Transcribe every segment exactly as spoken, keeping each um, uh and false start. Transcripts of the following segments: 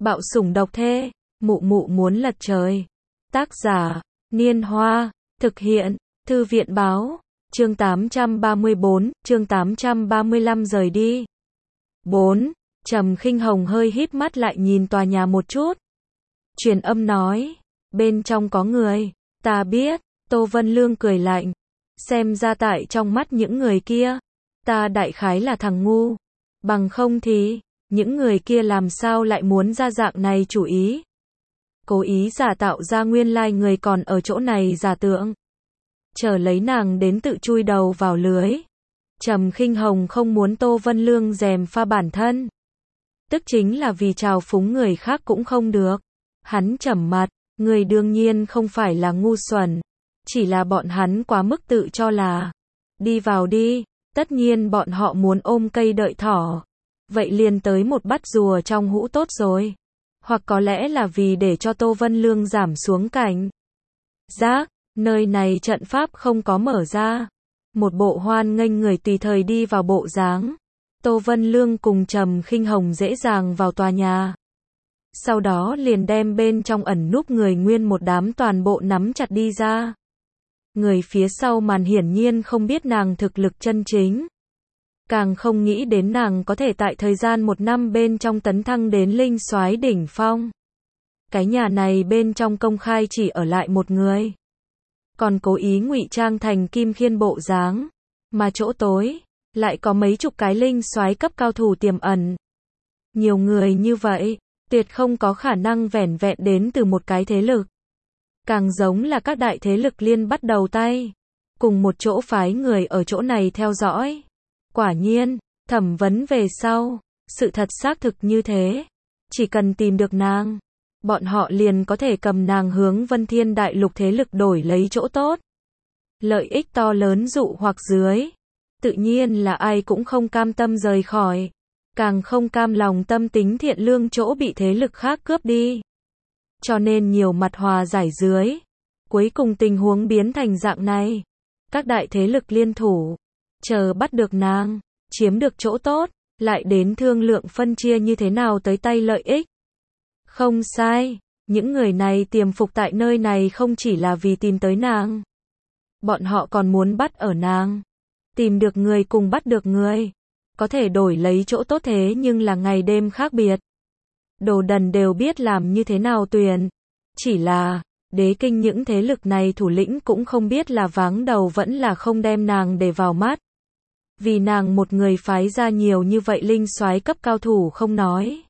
Bạo sủng độc thê, mụ mụ muốn lật trời. Tác giả, Niên Hoa, thực hiện, Thư viện báo, chương tám trăm ba mươi bốn, chương tám trăm ba mươi lăm rời đi. bốn. Trầm Khinh Hồng hơi híp mắt lại nhìn tòa nhà một chút. Truyền âm nói, bên trong có người, ta biết, Tô Vân Lương cười lạnh. Xem ra tại trong mắt những người kia, ta đại khái là thằng ngu. Bằng không thì, những người kia làm sao lại muốn ra dạng này chủ ý. Cố ý giả tạo ra nguyên lai người còn ở chỗ này giả tượng. Chờ lấy nàng đến tự chui đầu vào lưới. Trầm Khinh Hồng không muốn Tô Vân Lương gièm pha bản thân. Tức chính là vì trào phúng người khác cũng không được. Hắn trầm mặt, người đương nhiên không phải là ngu xuẩn. Chỉ là bọn hắn quá mức tự cho là. Đi vào đi, tất nhiên bọn họ muốn ôm cây đợi thỏ. Vậy liền tới một bắt rùa trong hũ tốt rồi. Hoặc có lẽ là vì để cho Tô Vân Lương giảm xuống cảnh giác, nơi này trận pháp không có mở ra. Một bộ hoan nghênh người tùy thời đi vào bộ dáng. Tô Vân Lương cùng Trầm Khinh Hồng dễ dàng vào tòa nhà. Sau đó liền đem bên trong ẩn núp người nguyên một đám toàn bộ nắm chặt đi ra. Người phía sau màn hiển nhiên không biết nàng thực lực chân chính. Càng không nghĩ đến nàng có thể tại thời gian một năm bên trong tấn thăng đến linh soái đỉnh phong. Cái nhà này bên trong công khai chỉ ở lại một người. Còn cố ý ngụy trang thành Kim Khiên bộ dáng. Mà chỗ tối, lại có mấy chục cái linh soái cấp cao thủ tiềm ẩn. Nhiều người như vậy, tuyệt không có khả năng vẻn vẹn đến từ một cái thế lực. Càng giống là các đại thế lực liên bắt đầu tay. Cùng một chỗ phái người ở chỗ này theo dõi. Quả nhiên, thẩm vấn về sau, sự thật xác thực như thế. Chỉ cần tìm được nàng, bọn họ liền có thể cầm nàng hướng Vân Thiên Đại Lục thế lực đổi lấy chỗ tốt. Lợi ích to lớn dụ hoặc dưới. Tự nhiên là ai cũng không cam tâm rời khỏi. Càng không cam lòng tâm tính thiện lương chỗ bị thế lực khác cướp đi. Cho nên nhiều mặt hòa giải dưới. Cuối cùng tình huống biến thành dạng này. Các đại thế lực liên thủ. Chờ bắt được nàng, chiếm được chỗ tốt, lại đến thương lượng phân chia như thế nào tới tay lợi ích. Không sai, những người này tiềm phục tại nơi này không chỉ là vì tìm tới nàng. Bọn họ còn muốn bắt ở nàng. Tìm được người cùng bắt được người. Có thể đổi lấy chỗ tốt thế nhưng là ngày đêm khác biệt. Đồ đần đều biết làm như thế nào tuyển. Chỉ là, đế kinh những thế lực này thủ lĩnh cũng không biết là váng đầu vẫn là không đem nàng để vào mắt. Vì nàng một người phái ra nhiều như vậy linh soái cấp cao thủ không nói.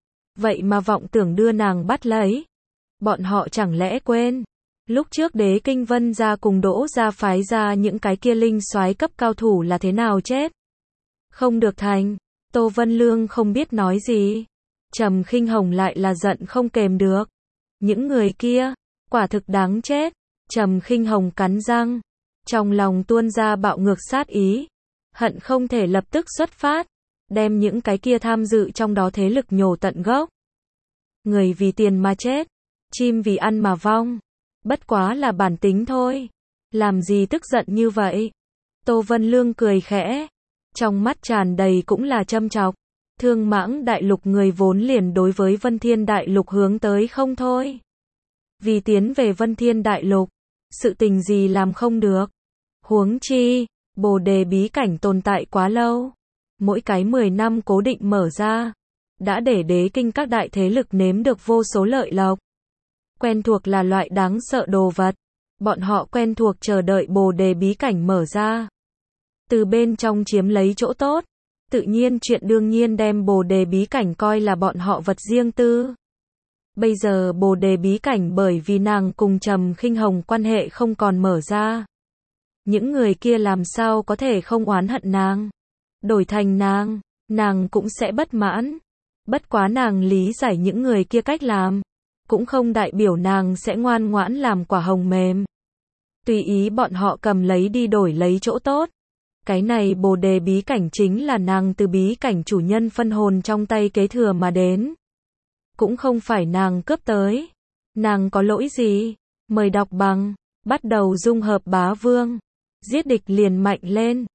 Vậy mà vọng tưởng đưa nàng bắt lấy. Bọn họ chẳng lẽ quên. Lúc trước đế kinh Vân gia cùng Đỗ gia phái ra những cái kia linh soái cấp cao thủ là thế nào chết. Không được thành. Tô Vân Lương không biết nói gì. Trầm Khinh Hồng lại là giận không kềm được. Những người kia, quả thực đáng chết. Trầm Khinh Hồng cắn răng. Trong lòng tuôn ra bạo ngược sát ý. Hận không thể lập tức xuất phát, đem những cái kia tham dự trong đó thế lực nhổ tận gốc. Người vì tiền mà chết, chim vì ăn mà vong, bất quá là bản tính thôi. Làm gì tức giận như vậy? Tô Vân Lương cười khẽ, trong mắt tràn đầy cũng là châm chọc. Thương Mãng Đại Lục người vốn liền đối với Vân Thiên Đại Lục hướng tới không thôi. Vì tiến về Vân Thiên Đại Lục, sự tình gì làm không được. Huống chi, Bồ Đề bí cảnh tồn tại quá lâu, mỗi cái mười năm cố định mở ra, đã để đế kinh các đại thế lực nếm được vô số lợi lộc. Quen thuộc là loại đáng sợ đồ vật, bọn họ quen thuộc chờ đợi Bồ Đề bí cảnh mở ra. Từ bên trong chiếm lấy chỗ tốt, tự nhiên chuyện đương nhiên đem Bồ Đề bí cảnh coi là bọn họ vật riêng tư. Bây giờ Bồ Đề bí cảnh bởi vì nàng cùng Trầm Khinh Hồng quan hệ không còn mở ra. Những người kia làm sao có thể không oán hận nàng. Đổi thành nàng, nàng cũng sẽ bất mãn. Bất quá nàng lý giải những người kia cách làm. Cũng không đại biểu nàng sẽ ngoan ngoãn làm quả hồng mềm. Tùy ý bọn họ cầm lấy đi đổi lấy chỗ tốt. Cái này Bồ Đề bí cảnh chính là nàng từ bí cảnh chủ nhân phân hồn trong tay kế thừa mà đến. Cũng không phải nàng cướp tới. Nàng có lỗi gì? Mời đọc bằng. Bắt đầu dung hợp bá vương. Giết địch liền mạnh lên.